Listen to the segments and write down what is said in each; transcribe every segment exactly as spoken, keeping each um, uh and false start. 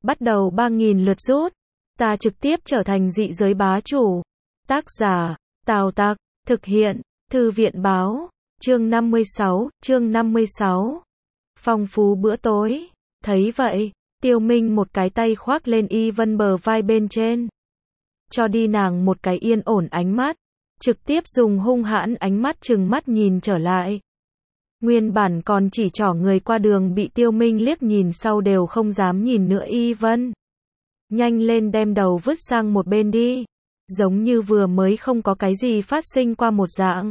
bắt đầu ba nghìn lượt rút. Ta trực tiếp trở thành dị giới bá chủ. Tác giả, Tào Tặc, thực hiện, Thư viện báo, chương năm mươi sáu, chương năm mươi sáu. Phong phú bữa tối. Thấy vậy, Tiêu Minh một cái tay khoác lên Y Vân bờ vai bên trên. Cho đi nàng một cái yên ổn ánh mắt. Trực tiếp dùng hung hãn ánh mắt trừng mắt nhìn trở lại. Nguyên bản còn chỉ trỏ người qua đường bị Tiêu Minh liếc nhìn sau đều không dám nhìn nữa Y Vân. Nhanh lên đem đầu vứt sang một bên đi. Giống như vừa mới không có cái gì phát sinh qua một dạng.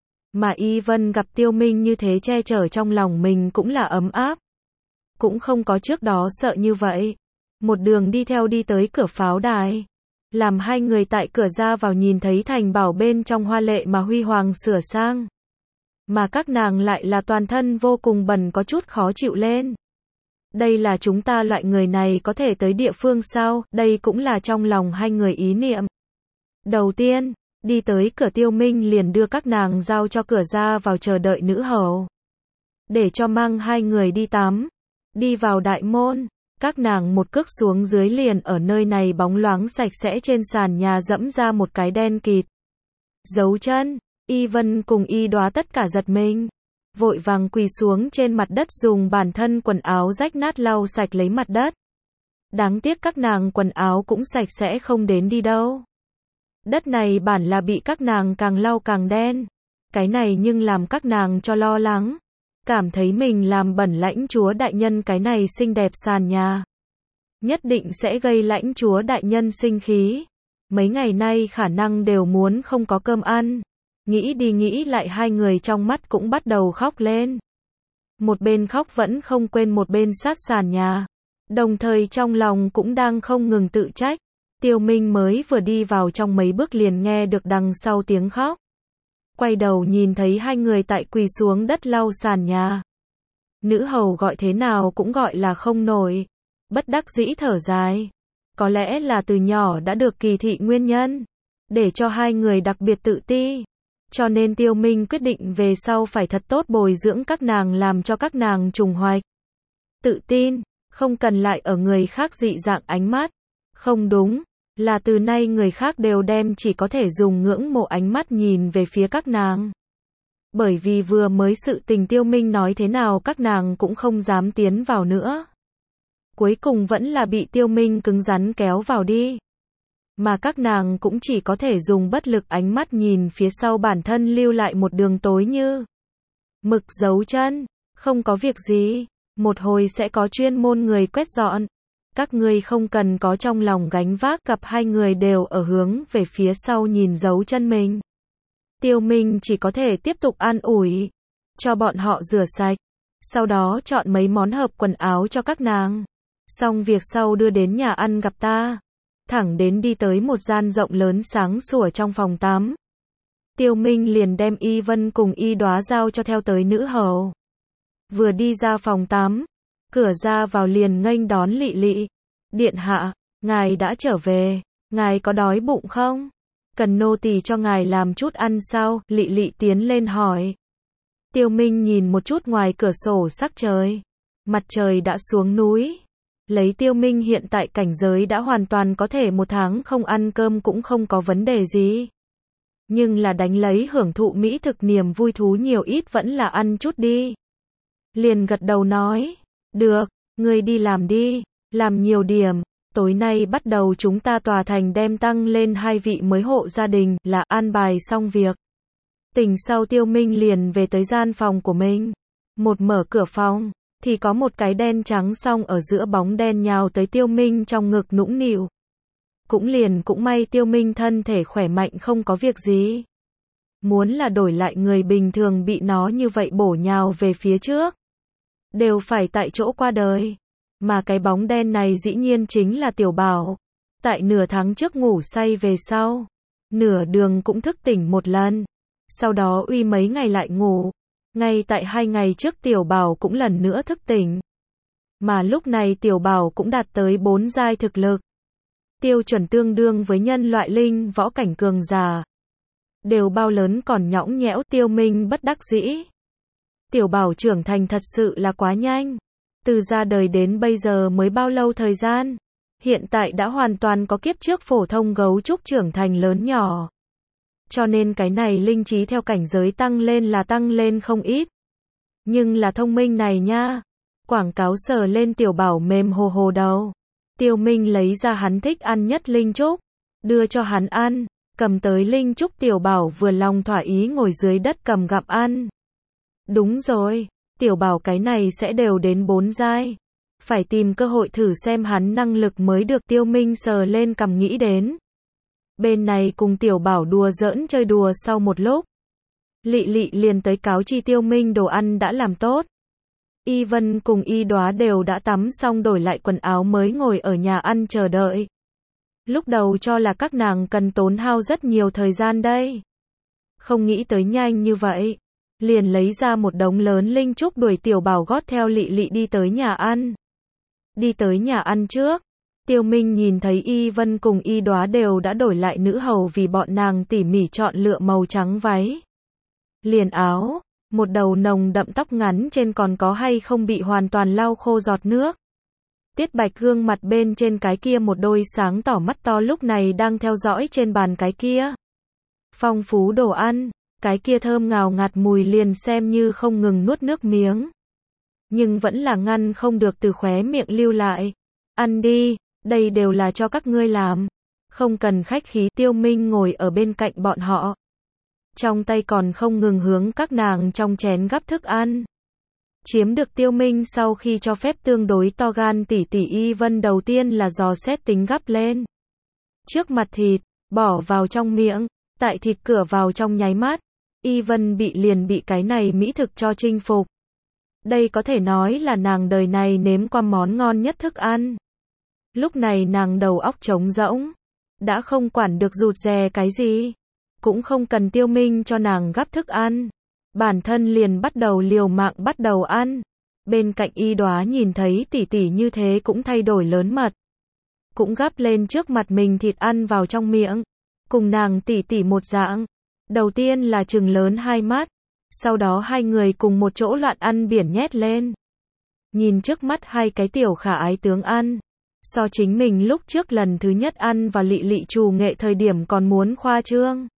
Mà Y Vân gặp Tiêu Minh như thế che chở trong lòng mình cũng là ấm áp. Cũng không có trước đó sợ như vậy. Một đường đi theo đi tới cửa pháo đài. Làm hai người tại cửa ra vào nhìn thấy thành bảo bên trong hoa lệ mà huy hoàng sửa sang. Mà các nàng lại là toàn thân vô cùng bẩn có chút khó chịu lên. Đây là chúng ta loại người này có thể tới địa phương sao? Đây cũng là trong lòng hai người ý niệm. Đầu tiên, đi tới cửa Tiêu Minh liền đưa các nàng giao cho cửa ra vào chờ đợi nữ hầu. Để cho mang hai người đi tắm. Đi vào đại môn, các nàng một cước xuống dưới liền ở nơi này bóng loáng sạch sẽ trên sàn nhà dẫm ra một cái đen kịt. Dấu chân, Y Vân cùng Y Đóa tất cả giật mình. Vội vàng quỳ xuống trên mặt đất dùng bản thân quần áo rách nát lau sạch lấy mặt đất. Đáng tiếc các nàng quần áo cũng sạch sẽ không đến đi đâu. Đất này bản là bị các nàng càng lau càng đen. Cái này nhưng làm các nàng cho lo lắng. Cảm thấy mình làm bẩn lãnh chúa đại nhân cái này xinh đẹp sàn nhà. Nhất định sẽ gây lãnh chúa đại nhân sinh khí. Mấy ngày nay khả năng đều muốn không có cơm ăn. Nghĩ đi nghĩ lại hai người trong mắt cũng bắt đầu khóc lên. Một bên khóc vẫn không quên một bên sát sàn nhà. Đồng thời trong lòng cũng đang không ngừng tự trách. Tiêu Minh mới vừa đi vào trong mấy bước liền nghe được đằng sau tiếng khóc. Quay đầu nhìn thấy hai người tại quỳ xuống đất lau sàn nhà. Nữ hầu gọi thế nào cũng gọi là không nổi. Bất đắc dĩ thở dài. Có lẽ là từ nhỏ đã được kỳ thị nguyên nhân. Để cho hai người đặc biệt tự ti. Cho nên Tiêu Minh quyết định về sau phải thật tốt bồi dưỡng các nàng làm cho các nàng trùng hoạch. Tự tin, không cần lại ở người khác dị dạng ánh mắt. Không đúng, là từ nay người khác đều đem chỉ có thể dùng ngưỡng mộ ánh mắt nhìn về phía các nàng. Bởi vì vừa mới sự tình Tiêu Minh nói thế nào các nàng cũng không dám tiến vào nữa. Cuối cùng vẫn là bị Tiêu Minh cứng rắn kéo vào đi. Mà các nàng cũng chỉ có thể dùng bất lực ánh mắt nhìn phía sau bản thân lưu lại một đường tối như mực dấu chân. Không có việc gì, một hồi sẽ có chuyên môn người quét dọn. Các ngươi không cần có trong lòng gánh vác. Gặp hai người đều ở hướng về phía sau nhìn dấu chân mình. Tiêu Minh chỉ có thể tiếp tục an ủi. Cho bọn họ rửa sạch. Sau đó chọn mấy món hợp quần áo cho các nàng. Xong việc sau đưa đến nhà ăn gặp ta. Thẳng đến đi tới một gian rộng lớn sáng sủa trong phòng tắm. Tiêu Minh liền đem Y Vân cùng Y Đóa giao cho theo tới nữ hầu. Vừa đi ra phòng tắm, cửa ra vào liền nghênh đón Lị Lị. Điện hạ, ngài đã trở về, ngài có đói bụng không? Cần nô tỳ cho ngài làm chút ăn sao? Lị Lị tiến lên hỏi. Tiêu Minh nhìn một chút ngoài cửa sổ sắc trời. Mặt trời đã xuống núi. Lấy Tiêu Minh hiện tại cảnh giới đã hoàn toàn có thể một tháng không ăn cơm cũng không có vấn đề gì. Nhưng là đánh lấy hưởng thụ mỹ thực niềm vui thú nhiều ít vẫn là ăn chút đi. Liền gật đầu nói, được, ngươi đi làm đi, làm nhiều điểm, tối nay bắt đầu chúng ta tòa thành đem tăng lên hai vị mới hộ gia đình, là an bài xong việc. Tỉnh sau Tiêu Minh liền về tới gian phòng của mình. Một mở cửa phòng, thì có một cái đen trắng song ở giữa bóng đen nhào tới Tiêu Minh trong ngực nũng nịu. Cũng liền cũng may Tiêu Minh thân thể khỏe mạnh không có việc gì. Muốn là đổi lại người bình thường bị nó như vậy bổ nhào về phía trước. Đều phải tại chỗ qua đời. Mà cái bóng đen này dĩ nhiên chính là Tiểu Bảo. Tại nửa tháng trước ngủ say về sau. Nửa đường cũng thức tỉnh một lần. Sau đó uy mấy ngày lại ngủ. Ngay tại hai ngày trước Tiểu Bảo cũng lần nữa thức tỉnh. Mà lúc này Tiểu Bảo cũng đạt tới bốn giai thực lực. Tiêu chuẩn tương đương với nhân loại linh võ cảnh cường giả. Đều bao lớn còn nhõng nhẽo. Tiêu Minh bất đắc dĩ. Tiểu Bảo trưởng thành thật sự là quá nhanh. Từ ra đời đến bây giờ mới bao lâu thời gian? Hiện tại đã hoàn toàn có kiếp trước phổ thông gấu trúc trưởng thành lớn nhỏ. Cho nên cái này linh trí theo cảnh giới tăng lên là tăng lên không ít. Nhưng là thông minh này nha. Quảng cáo sờ lên Tiểu Bảo mềm hồ hồ đầu. Tiêu Minh lấy ra hắn thích ăn nhất linh trúc, đưa cho hắn ăn, cầm tới linh trúc Tiểu Bảo vừa lòng thỏa ý ngồi dưới đất cầm gặm ăn. Đúng rồi, Tiểu Bảo cái này sẽ đều đến bốn giai. Phải tìm cơ hội thử xem hắn năng lực mới được. Tiêu Minh sờ lên cầm nghĩ đến. Bên này cùng Tiểu Bảo đùa giỡn chơi đùa sau một lúc. Lị Lị liền tới cáo chi Tiêu Minh đồ ăn đã làm tốt. Y Vân cùng Y Đóa đều đã tắm xong đổi lại quần áo mới ngồi ở nhà ăn chờ đợi. Lúc đầu cho là các nàng cần tốn hao rất nhiều thời gian đây. Không nghĩ tới nhanh như vậy. Liền lấy ra một đống lớn linh trúc đuổi Tiểu Bảo gót theo Lị Lị đi tới nhà ăn. Đi tới nhà ăn trước. Tiêu Minh nhìn thấy Y Vân cùng Y Đóa đều đã đổi lại nữ hầu vì bọn nàng tỉ mỉ chọn lựa màu trắng váy. Liền áo. Một đầu nồng đậm tóc ngắn trên còn có hay không bị hoàn toàn lau khô giọt nước. Tiết Bạch gương mặt bên trên cái kia một đôi sáng tỏ mắt to lúc này đang theo dõi trên bàn cái kia. Phong phú đồ ăn, cái kia thơm ngào ngạt mùi liền xem như không ngừng nuốt nước miếng. Nhưng vẫn là ngăn không được từ khóe miệng lưu lại. Ăn đi, đây đều là cho các ngươi làm. Không cần khách khí. Tiêu Minh ngồi ở bên cạnh bọn họ. Trong tay còn không ngừng hướng các nàng trong chén gắp thức ăn. Chiếm được Tiêu Minh sau khi cho phép tương đối to gan tỷ tỷ Y Vân đầu tiên là dò xét tính gắp lên. Trước mặt thịt, bỏ vào trong miệng, tại thịt cửa vào trong nháy mắt, Y Vân bị liền bị cái này mỹ thực cho chinh phục. Đây có thể nói là nàng đời này nếm qua món ngon nhất thức ăn. Lúc này nàng đầu óc trống rỗng, đã không quản được rụt rè cái gì. Cũng không cần Tiêu Minh cho nàng gắp thức ăn. Bản thân liền bắt đầu liều mạng bắt đầu ăn. Bên cạnh Y Đóa nhìn thấy tỷ tỷ như thế cũng thay đổi lớn mật. Cũng gắp lên trước mặt mình thịt ăn vào trong miệng. Cùng nàng tỷ tỷ một dạng. Đầu tiên là trừng lớn hai mắt. Sau đó hai người cùng một chỗ loạn ăn biển nhét lên. Nhìn trước mắt hai cái tiểu khả ái tướng ăn. So chính mình lúc trước lần thứ nhất ăn và Lị Lị trù nghệ thời điểm còn muốn khoa trương.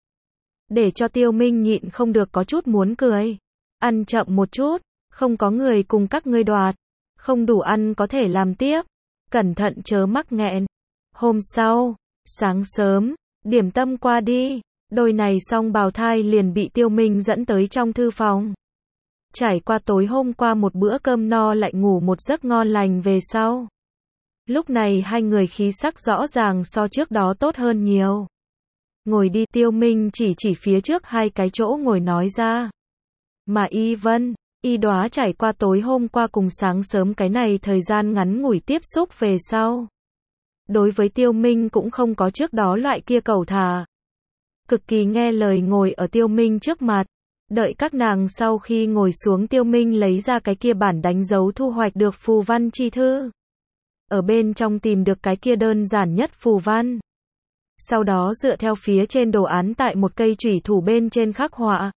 Để cho Tiêu Minh nhịn không được có chút muốn cười. Ăn chậm một chút, không có người cùng các ngươi đoạt. Không đủ ăn có thể làm tiếp. Cẩn thận chớ mắc nghẹn. Hôm sau, sáng sớm, điểm tâm qua đi. Đôi này song bào thai liền bị Tiêu Minh dẫn tới trong thư phòng. Trải qua tối hôm qua một bữa cơm no lại ngủ một giấc ngon lành về sau. Lúc này hai người khí sắc rõ ràng so trước đó tốt hơn nhiều. Ngồi đi. Tiêu Minh chỉ chỉ phía trước hai cái chỗ ngồi nói ra. Mà Y Vân, Y Đóa trải qua tối hôm qua cùng sáng sớm cái này thời gian ngắn ngủi tiếp xúc về sau. Đối với Tiêu Minh cũng không có trước đó loại kia cầu thả. Cực kỳ nghe lời ngồi ở Tiêu Minh trước mặt. Đợi các nàng sau khi ngồi xuống Tiêu Minh lấy ra cái kia bản đánh dấu thu hoạch được phù văn chi thư. Ở bên trong tìm được cái kia đơn giản nhất phù văn. Sau đó dựa theo phía trên đồ án tại một cây chủy thủ bên trên khắc họa.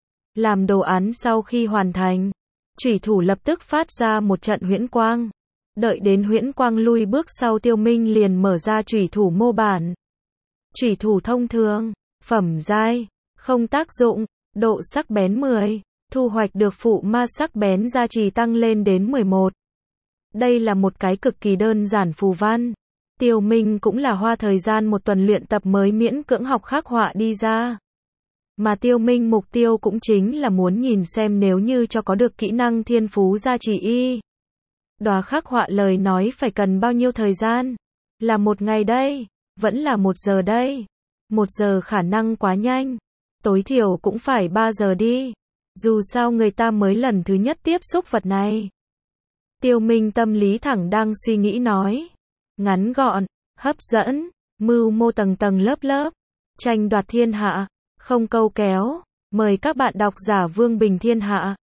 Làm đồ án sau khi hoàn thành, chủy thủ lập tức phát ra một trận huyễn quang. Đợi đến huyễn quang lui bước sau Tiêu Minh liền mở ra chủy thủ mô bản. Chủy thủ thông thường, phẩm giai, không tác dụng, độ sắc bén mười, thu hoạch được phụ ma sắc bén gia trì tăng lên đến mười một. Đây là một cái cực kỳ đơn giản phù văn. Tiêu Minh cũng là hoa thời gian một tuần luyện tập mới miễn cưỡng học khắc họa đi ra. Mà Tiêu Minh mục tiêu cũng chính là muốn nhìn xem nếu như cho có được kỹ năng thiên phú gia trì Y Đóa khắc họa lời nói phải cần bao nhiêu thời gian. Là một ngày đây, vẫn là một giờ đây. Một giờ khả năng quá nhanh. Tối thiểu cũng phải ba giờ đi. Dù sao người ta mới lần thứ nhất tiếp xúc vật này. Tiêu Minh tâm lý thẳng đang suy nghĩ nói. Ngắn gọn, hấp dẫn, mưu mô tầng tầng lớp lớp. Tranh đoạt thiên hạ, không câu kéo. Mời các bạn đọc giả Vương Bình Thiên Hạ.